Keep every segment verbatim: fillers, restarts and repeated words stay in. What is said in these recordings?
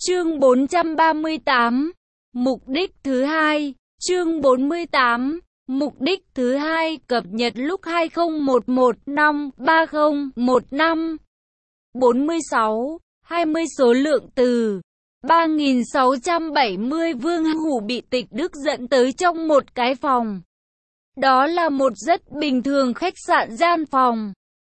Chương bốn trăm ba mươi tám. Mục đích thứ hai. Chương bốn mươi tám. Mục đích thứ hai cập nhật lúc hai không một một năm ba không một năm. bốn mươi sáu. hai mươi số lượng từ. ba nghìn sáu trăm bảy mươi Vương Hủ bị Tịch Đức dẫn tới trong một cái phòng. Đó là một rất bình thường khách sạn gian phòng.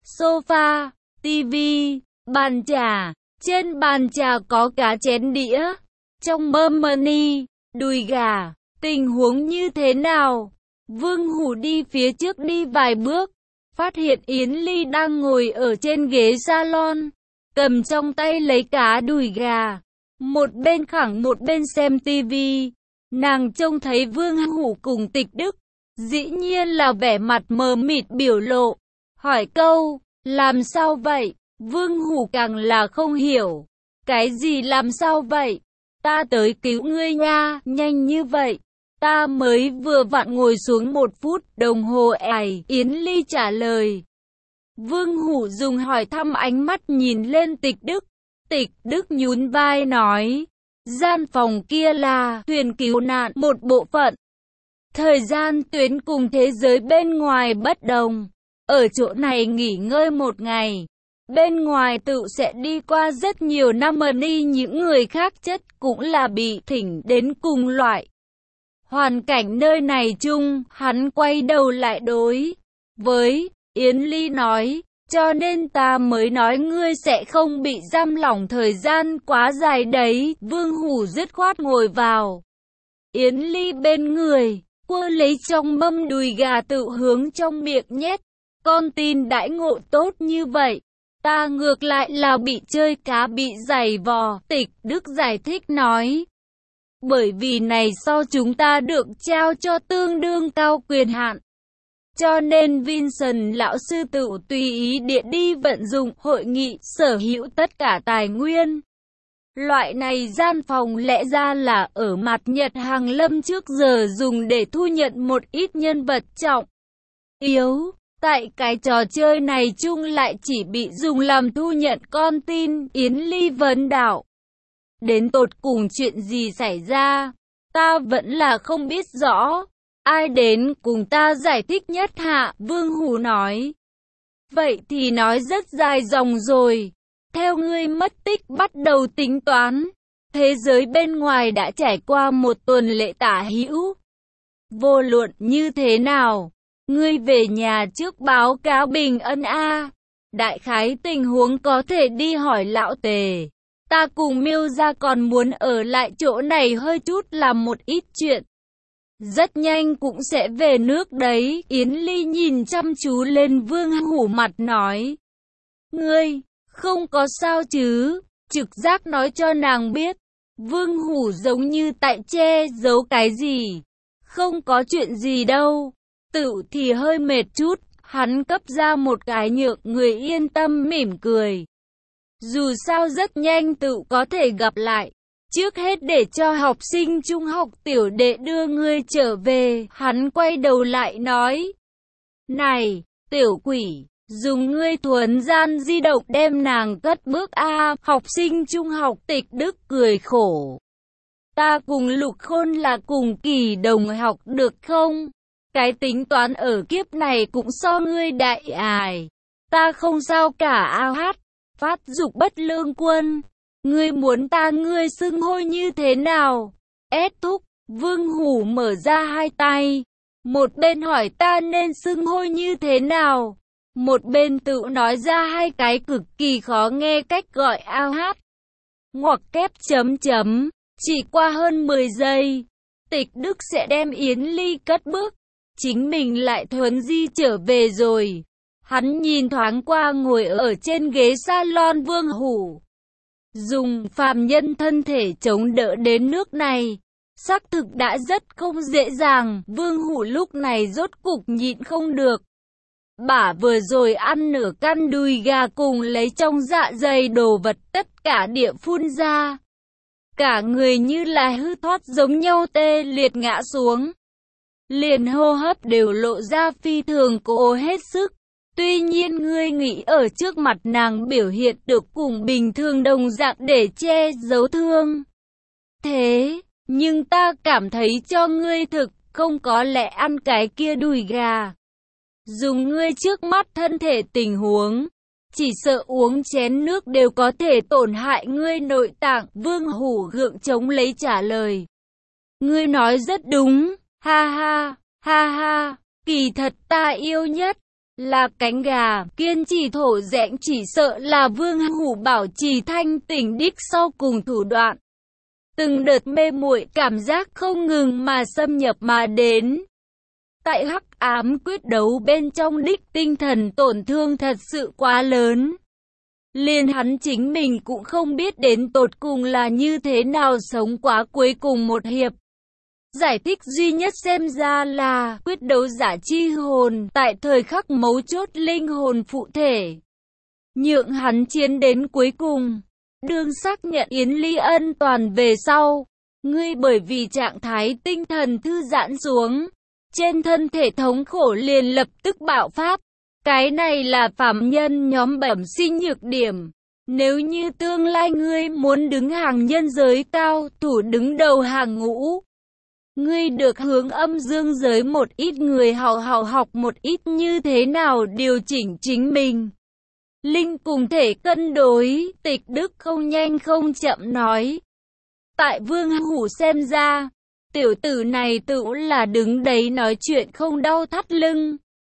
Sofa, tivi, bàn trà. Trên bàn trà có cá chén đĩa. Trong mâm money, đùi gà. Tình huống như thế nào? Vương Hủ đi phía trước đi vài bước. Phát hiện Yến Ly đang ngồi ở trên ghế salon. Cầm trong tay lấy cá đùi gà. Một bên khẳng một bên xem tivi. Nàng trông thấy Vương Hủ cùng Tịch Đức. Dĩ nhiên là vẻ mặt mờ mịt biểu lộ. Hỏi câu, làm sao vậy? Vương Hủ càng là không hiểu. Cái gì làm sao vậy? Ta tới cứu ngươi nha, nhanh như vậy. Ta mới vừa vặn ngồi xuống một phút đồng hồ ải, Yến Ly trả lời. Vương Hủ dùng hỏi thăm ánh mắt nhìn lên Tịch Đức. Tịch Đức nhún vai nói, gian phòng kia là thuyền cứu nạn một bộ phận. Thời gian tuyến cùng thế giới bên ngoài bất đồng. Ở chỗ này nghỉ ngơi một ngày. Bên ngoài tự sẽ đi qua rất nhiều năm mà đi những người khác chất cũng là bị thỉnh đến cùng loại. Hoàn cảnh nơi này chung, hắn quay đầu lại đối với Yến Ly nói, cho nên ta mới nói ngươi sẽ không bị giam lỏng thời gian quá dài đấy. Vương Hủ dứt khoát ngồi vào Yến Ly bên người, quơ lấy trong mâm đùi gà tự hướng trong miệng nhét. Con tin đãi ngộ tốt như vậy. Ta ngược lại là bị chơi cá bị giày vò, Tịch Đức giải thích nói. Bởi vì này sau chúng ta được trao cho tương đương cao quyền hạn. Cho nên Vincent lão sư tự tùy ý địa đi vận dụng hội nghị sở hữu tất cả tài nguyên. Loại này gian phòng lẽ ra là ở mặt Nhật Hàng Lâm trước giờ dùng để thu nhận một ít nhân vật trọng yếu. Tại cái trò chơi này chung lại chỉ bị dùng làm thu nhận con tin. Yến Ly vấn đạo. Đến tột cùng chuyện gì xảy ra? Ta vẫn là không biết rõ. Ai đến cùng ta giải thích nhất hạ? Vương Hủ nói. Vậy thì nói rất dài dòng rồi. Theo ngươi mất tích bắt đầu tính toán. Thế giới bên ngoài đã trải qua một tuần lễ tả hữu. Vô luận như thế nào? Ngươi về nhà trước báo cáo bình ân a. Đại khái tình huống có thể đi hỏi lão Tề. Ta cùng Miêu gia còn muốn ở lại chỗ này hơi chút làm một ít chuyện. Rất nhanh cũng sẽ về nước đấy. Yến Ly nhìn chăm chú lên Vương Hủ mặt nói. Ngươi, không có sao chứ? Trực giác nói cho nàng biết. Vương Hủ giống như tại che giấu cái gì. Không có chuyện gì đâu. Tự thì hơi mệt chút, hắn cấp ra một cái nhượng người yên tâm mỉm cười. Dù sao rất nhanh tự có thể gặp lại. Trước hết để cho học sinh trung học tiểu đệ đưa ngươi trở về, hắn quay đầu lại nói. Này, tiểu quỷ, dùng ngươi thuần gian di động đem nàng cất bước a. Học sinh trung học Tịch Đức cười khổ. Ta cùng Lục Khôn là cùng kỳ đồng học được không? Cái tính toán ở kiếp này cũng so ngươi đại ải. Ta không sao cả ao hát. Phát dục bất lương quân. Ngươi muốn ta ngươi xưng hô như thế nào? Ét thúc. Vương Hủ mở ra hai tay. Một bên hỏi ta nên xưng hô như thế nào? Một bên tự nói ra hai cái cực kỳ khó nghe cách gọi ao hát. Ngoặc kép chấm chấm. Chỉ qua hơn mười giây. Tịch Đức sẽ đem Yến Ly cất bước. Chính mình lại thuấn di trở về rồi. Hắn nhìn thoáng qua ngồi ở trên ghế salon Vương Hủ. Dùng phàm nhân thân thể chống đỡ đến nước này. Xác thực đã rất không dễ dàng. Vương Hủ lúc này rốt cục nhịn không được. Bả vừa rồi ăn nửa căn đùi gà cùng lấy trong dạ dày đồ vật tất cả địa phun ra. Cả người như là hư thoát giống nhau tê liệt ngã xuống. Liền hô hấp đều lộ ra phi thường cố hết sức. Tuy nhiên ngươi nghĩ ở trước mặt nàng biểu hiện được cùng bình thường đồng dạng để che giấu thương. Thế, nhưng ta cảm thấy cho ngươi thực, không có lẽ ăn cái kia đùi gà. Dùng ngươi trước mắt thân thể tình huống, chỉ sợ uống chén nước đều có thể tổn hại ngươi nội tạng. Vương Hủ gượng chống lấy trả lời. Ngươi nói rất đúng, ha ha, ha ha, kỳ thật ta yêu nhất là cánh gà. Kiên trì thổ rẽnh chỉ sợ là Vương Hủ bảo trì thanh tỉnh đích sau cùng thủ đoạn. Từng đợt mê muội cảm giác không ngừng mà xâm nhập mà đến. Tại hắc ám quyết đấu bên trong đích tinh thần tổn thương thật sự quá lớn. Liền hắn chính mình cũng không biết đến tột cùng là như thế nào sống quá cuối cùng một hiệp. Giải thích duy nhất xem ra là quyết đấu giả chi hồn tại thời khắc mấu chốt linh hồn phụ thể. Nhượng hắn chiến đến cuối cùng. Đương xác nhận Yến Ly Ân toàn về sau, ngươi bởi vì trạng thái tinh thần thư giãn xuống, trên thân thể thống khổ liền lập tức bạo phát. Cái này là phàm nhân nhóm bẩm sinh nhược điểm. Nếu như tương lai ngươi muốn đứng hàng nhân giới cao thủ đứng đầu hàng ngũ, ngươi được hướng âm dương giới một ít người hào hào học một ít như thế nào điều chỉnh chính mình. Linh cùng thể cân đối, Tịch Đức không nhanh không chậm nói. Tại Vương Hủ xem ra, tiểu tử này tự là đứng đấy nói chuyện không đau thắt lưng.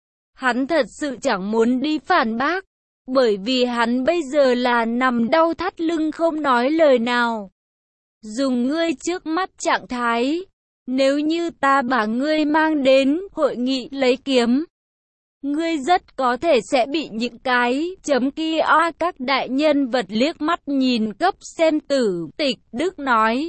Hắn thật sự chẳng muốn đi phản bác, bởi vì hắn bây giờ là nằm đau thắt lưng không nói lời nào. Dùng ngươi trước mắt trạng thái, nếu như ta bảo ngươi mang đến hội nghị lấy kiếm, ngươi rất có thể sẽ bị những cái chấm kia a các đại nhân vật liếc mắt nhìn cấp xem tử. Tịch Đức nói.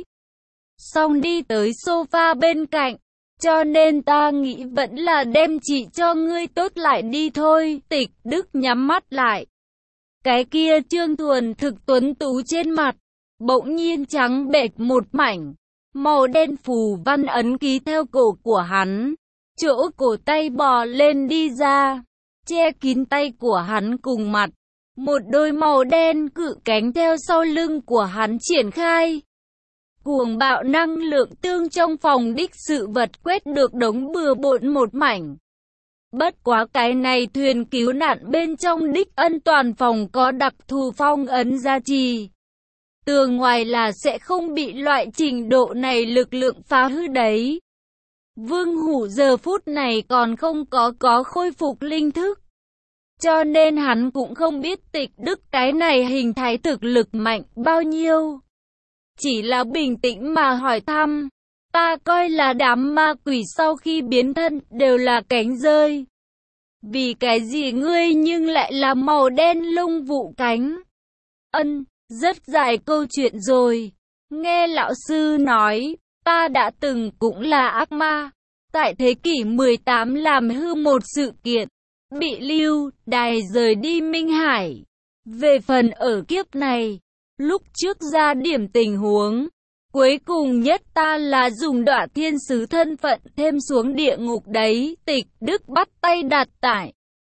Xong đi tới sofa bên cạnh. Cho nên ta nghĩ vẫn là đem chị cho ngươi tốt lại đi thôi. Tịch Đức nhắm mắt lại. Cái kia Trương Thuần thực tuấn tú trên mặt, bỗng nhiên trắng bệch một mảnh. Màu đen phù văn ấn ký theo cổ của hắn. Chỗ cổ tay bò lên đi ra, che kín tay của hắn cùng mặt. Một đôi màu đen cự cánh theo sau lưng của hắn triển khai. Cuồng bạo năng lượng tương trong phòng đích sự vật quét được đống bừa bộn một mảnh. Bất quá cái này thuyền cứu nạn bên trong đích ân toàn phòng có đặc thù phong ấn gia trì. Tường ngoài là sẽ không bị loại trình độ này lực lượng phá hư đấy. Vương Hủ giờ phút này còn không có có khôi phục linh thức. Cho nên hắn cũng không biết Tịch Đức cái này hình thái thực lực mạnh bao nhiêu. Chỉ là bình tĩnh mà hỏi thăm. Ta coi là đám ma quỷ sau khi biến thân đều là cánh rơi. Vì cái gì ngươi nhưng lại là màu đen lông vụ cánh? Ân, rất dài câu chuyện rồi. Nghe lão sư nói, ta đã từng cũng là ác ma. Tại thế kỷ mười tám làm hư một sự kiện, bị lưu đày rời đi Minh Hải. Về phần ở kiếp này, lúc trước ra điểm tình huống, cuối cùng nhất ta là dùng Đọa Thiên Sứ thân phận thêm xuống địa ngục đấy. Tịch Đức bắt tay đặt tại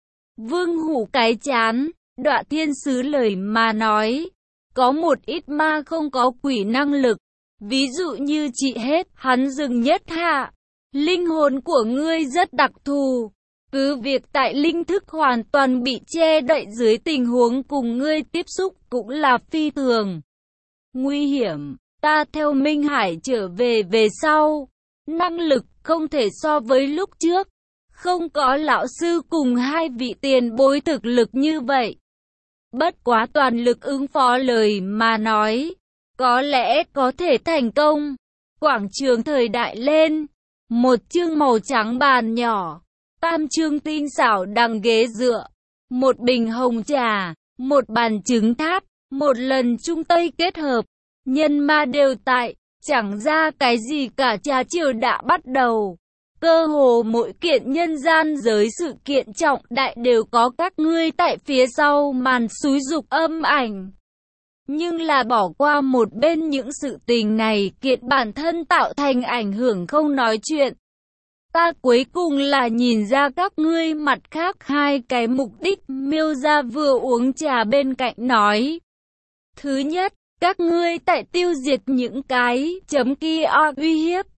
Vương Hủ cái chán. Đọa Thiên Sứ lời mà nói, có một ít ma không có quỷ năng lực, ví dụ như chị hết, hắn dừng nhất hạ. Linh hồn của ngươi rất đặc thù, cứ việc tại linh thức hoàn toàn bị che đậy dưới tình huống cùng ngươi tiếp xúc cũng là phi thường nguy hiểm. Ta theo Minh Hải trở về về sau, năng lực không thể so với lúc trước, không có lão sư cùng hai vị tiền bối thực lực như vậy. Bất quá toàn lực ứng phó lời mà nói, có lẽ có thể thành công. Quảng trường thời đại lên. Một chương màu trắng bàn nhỏ, tam chương tinh xảo đằng ghế dựa, một bình hồng trà, một bàn trứng tháp, một lần trung tây kết hợp, nhân ma đều tại, chẳng ra cái gì cả. Trà chiều đã bắt đầu. Cơ hồ mỗi kiện nhân gian giới sự kiện trọng đại đều có các ngươi tại phía sau màn xúi dục âm ảnh. Nhưng là bỏ qua một bên những sự tình này kiện bản thân tạo thành ảnh hưởng không nói chuyện. Ta cuối cùng là nhìn ra các ngươi mặt khác hai cái mục đích. Miêu Gia vừa uống trà bên cạnh nói. Thứ nhất, các ngươi tại tiêu diệt những cái chấm kia uy hiếp.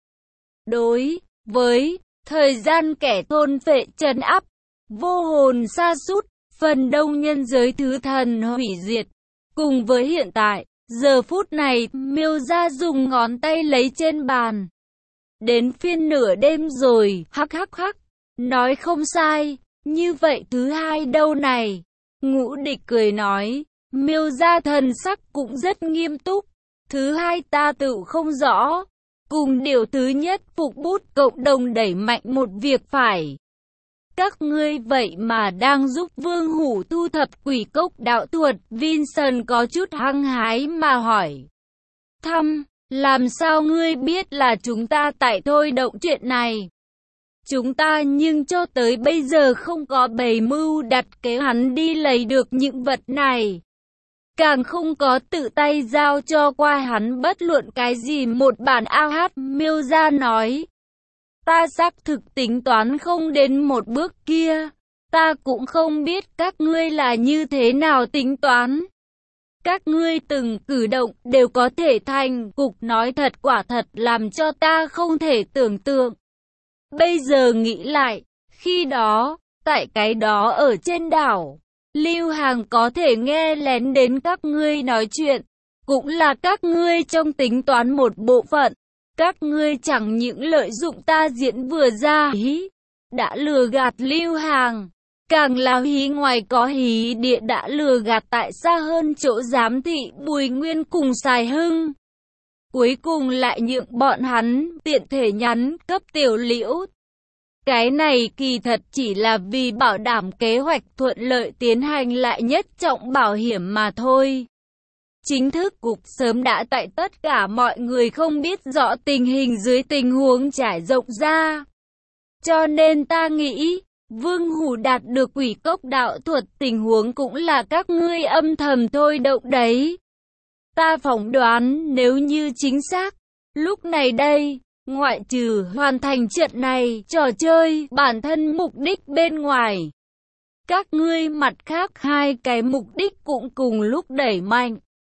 Đối với thời gian kẻ thôn phệ trấn áp, vô hồn sa sút, phần đông nhân giới thứ thần hủy diệt. Cùng với hiện tại, giờ phút này, Miêu Gia dùng ngón tay lấy trên bàn. Đến phiên nửa đêm rồi, hắc hắc hắc, nói không sai, như vậy thứ hai đâu này? Ngũ Địch cười nói, Miêu Gia thần sắc cũng rất nghiêm túc, thứ hai ta tự không rõ, cùng điều thứ nhất phục bút cộng đồng đẩy mạnh một việc phải. Các ngươi vậy mà đang giúp Vương Hủ thu thập quỷ cốc đạo thuật, Vincent có chút hăng hái mà hỏi. Thăm, làm sao ngươi biết là chúng ta tại thôi động chuyện này? Chúng ta nhưng cho tới bây giờ không có bày mưu đặt kế hắn đi lấy được những vật này. Càng không có tự tay giao cho qua hắn bất luận cái gì một bản a hát. Miêu Gia nói. Ta xác thực tính toán không đến một bước kia. Ta cũng không biết các ngươi là như thế nào tính toán. Các ngươi từng cử động đều có thể thành cục, nói thật quả thật làm cho ta không thể tưởng tượng. Bây giờ nghĩ lại, khi đó, tại cái đó ở trên đảo, Lưu Hàng có thể nghe lén đến các ngươi nói chuyện, cũng là các ngươi trong tính toán một bộ phận. Các ngươi chẳng những lợi dụng ta diễn vừa ra hí, đã lừa gạt Lưu Hàng, càng là hí ngoài có hí địa đã lừa gạt tại xa hơn chỗ giám thị Bùi Nguyên cùng Sài Hưng. Cuối cùng lại nhượng bọn hắn tiện thể nhắn cấp Tiểu Liễu. Cái này kỳ thật chỉ là vì bảo đảm kế hoạch thuận lợi tiến hành lại nhất trọng bảo hiểm mà thôi. Chính thức cục sớm đã tại tất cả mọi người không biết rõ tình hình dưới tình huống trải rộng ra. Cho nên ta nghĩ, Vương Hủ đạt được quỷ cốc đạo thuật tình huống cũng là các ngươi âm thầm thôi động đấy. Ta phỏng đoán nếu như chính xác, lúc này đây, ngoại trừ hoàn thành trận này, trò chơi, bản thân mục đích bên ngoài. Các ngươi mặt khác hai cái mục đích cũng cùng lúc đẩy mạnh.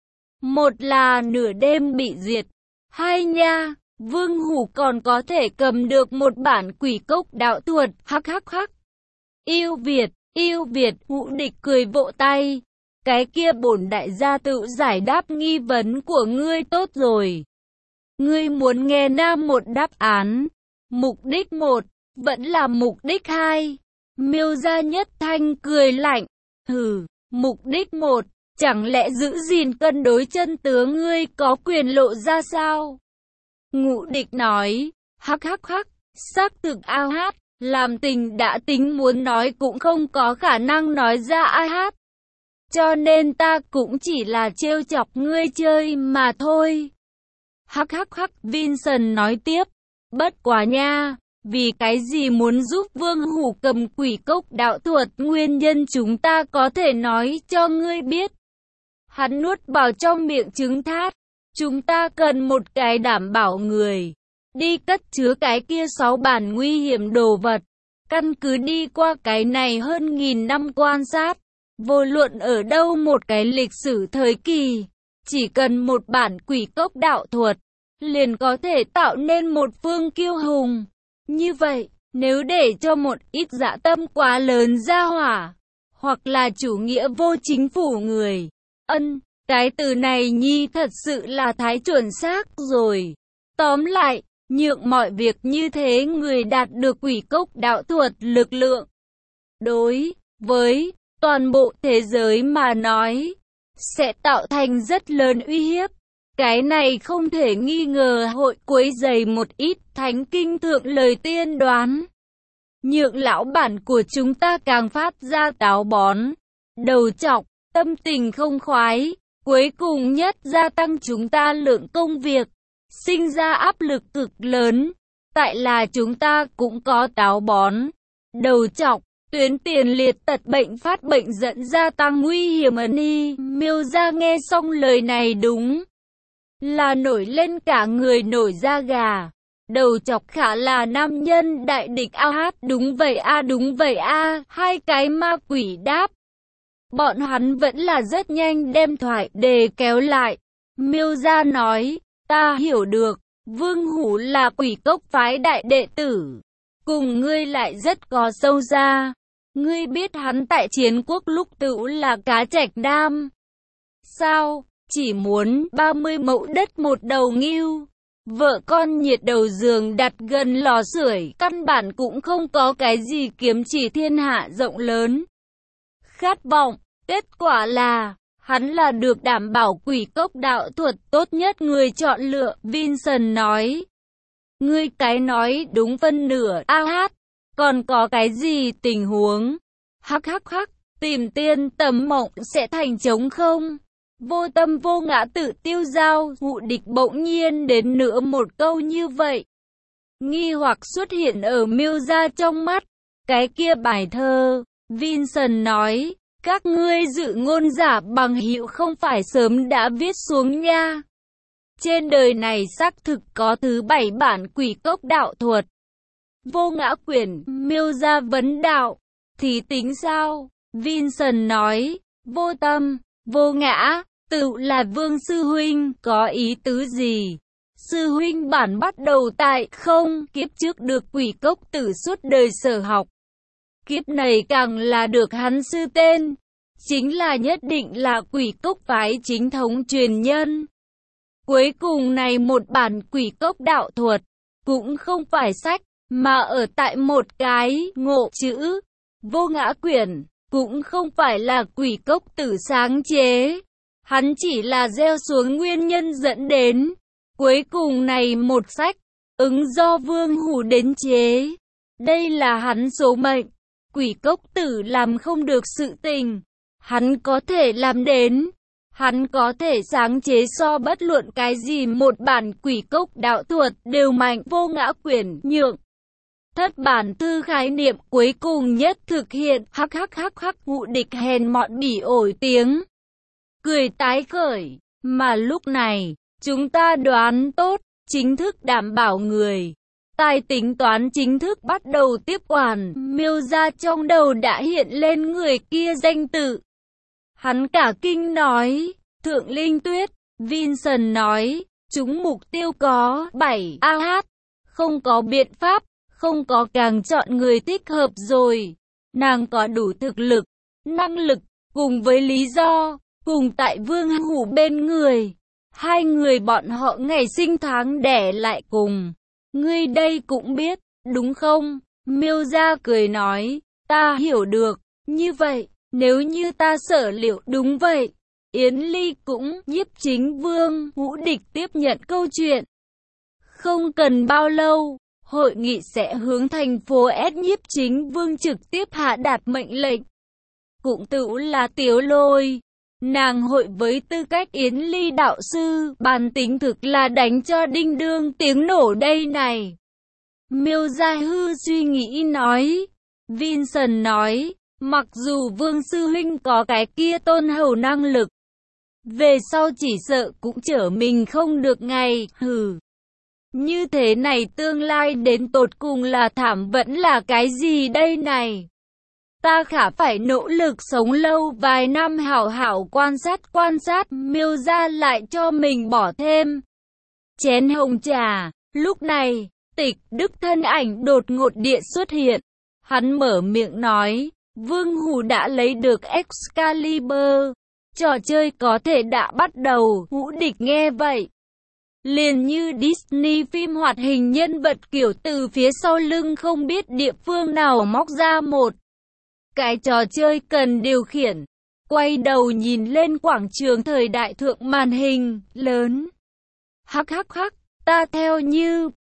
Một là nửa đêm bị diệt. Hai nha, Vương Hủ còn có thể cầm được một bản quỷ cốc đạo thuật, hắc hắc hắc. Yêu Việt, yêu Việt, Ngũ Địch cười vỗ tay. Cái kia bổn đại gia tự giải đáp nghi vấn của ngươi tốt rồi. Ngươi muốn nghe nam một đáp án. Mục đích một, vẫn là mục đích hai. Miêu Gia Nhất Thanh cười lạnh. Hừ, mục đích một, chẳng lẽ giữ gìn cân đối chân tướng ngươi có quyền lộ ra sao? Ngũ Địch nói, hắc hắc hắc, xác thực ao hát, làm tình đã tính muốn nói cũng không có khả năng nói ra ai hát. Cho nên ta cũng chỉ là trêu chọc ngươi chơi mà thôi. Hắc hắc hắc, Vincent nói tiếp, bất quá nha, vì cái gì muốn giúp Vương Hủ cầm quỷ cốc đạo thuật, nguyên nhân chúng ta có thể nói cho ngươi biết. Hắn nuốt vào trong miệng trứng thát, chúng ta cần một cái đảm bảo người, đi cất chứa cái kia sáu bản nguy hiểm đồ vật, căn cứ đi qua cái này hơn nghìn năm quan sát. Vô luận ở đâu một cái lịch sử thời kỳ, chỉ cần một bản quỷ cốc đạo thuật, liền có thể tạo nên một phương kiêu hùng. Như vậy, nếu để cho một ít dã tâm quá lớn ra hỏa, hoặc là chủ nghĩa vô chính phủ người, ân, cái từ này nhi thật sự là thái chuẩn xác rồi. Tóm lại, nhượng mọi việc như thế người đạt được quỷ cốc đạo thuật lực lượng. Đối với toàn bộ thế giới mà nói, sẽ tạo thành rất lớn uy hiếp. Cái này không thể nghi ngờ hội quấy rầy một ít thánh kinh thượng lời tiên đoán. Nhượng lão bản của chúng ta càng phát ra táo bón, đầu trọc, tâm tình không khoái, cuối cùng nhất gia tăng chúng ta lượng công việc, sinh ra áp lực cực lớn. Tại là chúng ta cũng có táo bón, đầu trọc, tuyến tiền liệt tật bệnh phát bệnh dẫn gia tăng nguy hiểm ẩn y. Miêu Gia nghe xong lời này đúng là nổi lên cả người nổi da gà. Đầu chọc khả là nam nhân đại địch a hát, đúng vậy a đúng vậy a, hai cái ma quỷ đáp. Bọn hắn vẫn là rất nhanh đem thoại đề kéo lại. Miêu Gia nói, ta hiểu được, Vương Hủ là Quỷ Cốc phái đại đệ tử. Cùng ngươi lại rất có sâu xa. Ngươi biết hắn tại chiến quốc lúc tựu là cá trạch đam. Sao, chỉ muốn ba mươi mẫu đất một đầu ngưu. Vợ con nhiệt đầu giường đặt gần lò sưởi, căn bản cũng không có cái gì kiếm chỉ thiên hạ rộng lớn. Khát vọng, kết quả là, hắn là được đảm bảo Quỷ Cốc đạo thuật tốt nhất người chọn lựa, Vincent nói. Ngươi cái nói đúng phân nửa, a hát, còn có cái gì tình huống? Hắc hắc hắc, tìm tiên tầm mộng sẽ thành trống không? Vô tâm vô ngã tự tiêu dao, Ngụ Địch bỗng nhiên đến nữa một câu như vậy. Nghi hoặc xuất hiện ở Miêu Gia trong mắt. Cái kia bài thơ, Vincent nói, các ngươi dự ngôn giả bằng hữu không phải sớm đã viết xuống nha. Trên đời này xác thực có thứ bảy bản Quỷ Cốc đạo thuật. Vô Ngã quyển, Miêu Gia vấn đạo, thì tính sao? Vincent nói, vô tâm, vô ngã, tự là Vương Sư Huynh, có ý tứ gì? Sư Huynh bản bắt đầu tại không, kiếp trước được Quỷ Cốc tử suốt đời sở học. Kiếp này càng là được hắn sư tên, chính là nhất định là Quỷ Cốc phái chính thống truyền nhân. Cuối cùng này một bản Quỷ Cốc đạo thuật, cũng không phải sách, mà ở tại một cái ngộ chữ. Vô Ngã quyển, cũng không phải là Quỷ Cốc tử sáng chế. Hắn chỉ là gieo xuống nguyên nhân dẫn đến. Cuối cùng này một sách, ứng do Vương Hủ đến chế. Đây là hắn số mệnh. Quỷ Cốc tử làm không được sự tình. Hắn có thể làm đến. Hắn có thể sáng chế so bất luận cái gì một bản Quỷ Cốc đạo thuật đều mạnh. Vô Ngã quyển nhượng. Thất bản thư khái niệm cuối cùng nhất thực hiện. Hắc hắc hắc hắc, Ngụ Địch hèn mọn bỉ ổi tiếng. Cười tái khởi. Mà lúc này, chúng ta đoán tốt, chính thức đảm bảo người. Tài tính toán chính thức bắt đầu tiếp quản. Miêu Gia trong đầu đã hiện lên người kia danh tự. Hắn cả kinh nói, Thượng Linh Tuyết. Vincent nói, chúng mục tiêu có bảy a hát. Không có biện pháp, không có càng chọn người thích hợp rồi. Nàng có đủ thực lực, năng lực, cùng với lý do, cùng tại Vương Hủ bên người. Hai người bọn họ ngày sinh tháng đẻ lại cùng. Ngươi đây cũng biết, đúng không? Miêu Gia cười nói, ta hiểu được, như vậy, nếu như ta sở liệu đúng vậy. Yến Ly cũng nhiếp chính Vương Ngũ Địch tiếp nhận câu chuyện. Không cần bao lâu, hội nghị sẽ hướng thành phố S nhiếp chính Vương trực tiếp hạ đạt mệnh lệnh. Cũng tự là Tiếu Lôi. Nàng hội với tư cách Yến Ly đạo sư, bản tính thực là đánh cho đinh đương tiếng nổ đây này. Miêu Gia hư suy nghĩ nói. Vincent nói, mặc dù Vương Sư Huynh có cái kia tôn hầu năng lực, về sau chỉ sợ cũng trở mình không được ngày, hừ. Như thế này tương lai đến tột cùng là thảm vẫn là cái gì đây này? Ta khả phải nỗ lực sống lâu vài năm hảo hảo quan sát quan sát. Miêu Gia lại cho mình bỏ thêm chén hồng trà. Lúc này, Tịch Đức thân ảnh đột ngột địa xuất hiện. Hắn mở miệng nói, Vương Hủ đã lấy được Excalibur. Trò chơi có thể đã bắt đầu. Ngũ Địch nghe vậy, liền như Disney phim hoạt hình nhân vật kiểu từ phía sau lưng không biết địa phương nào móc ra một cái trò chơi cần điều khiển. Quay đầu nhìn lên quảng trường thời đại thượng màn hình lớn. Hắc hắc hắc, ta theo như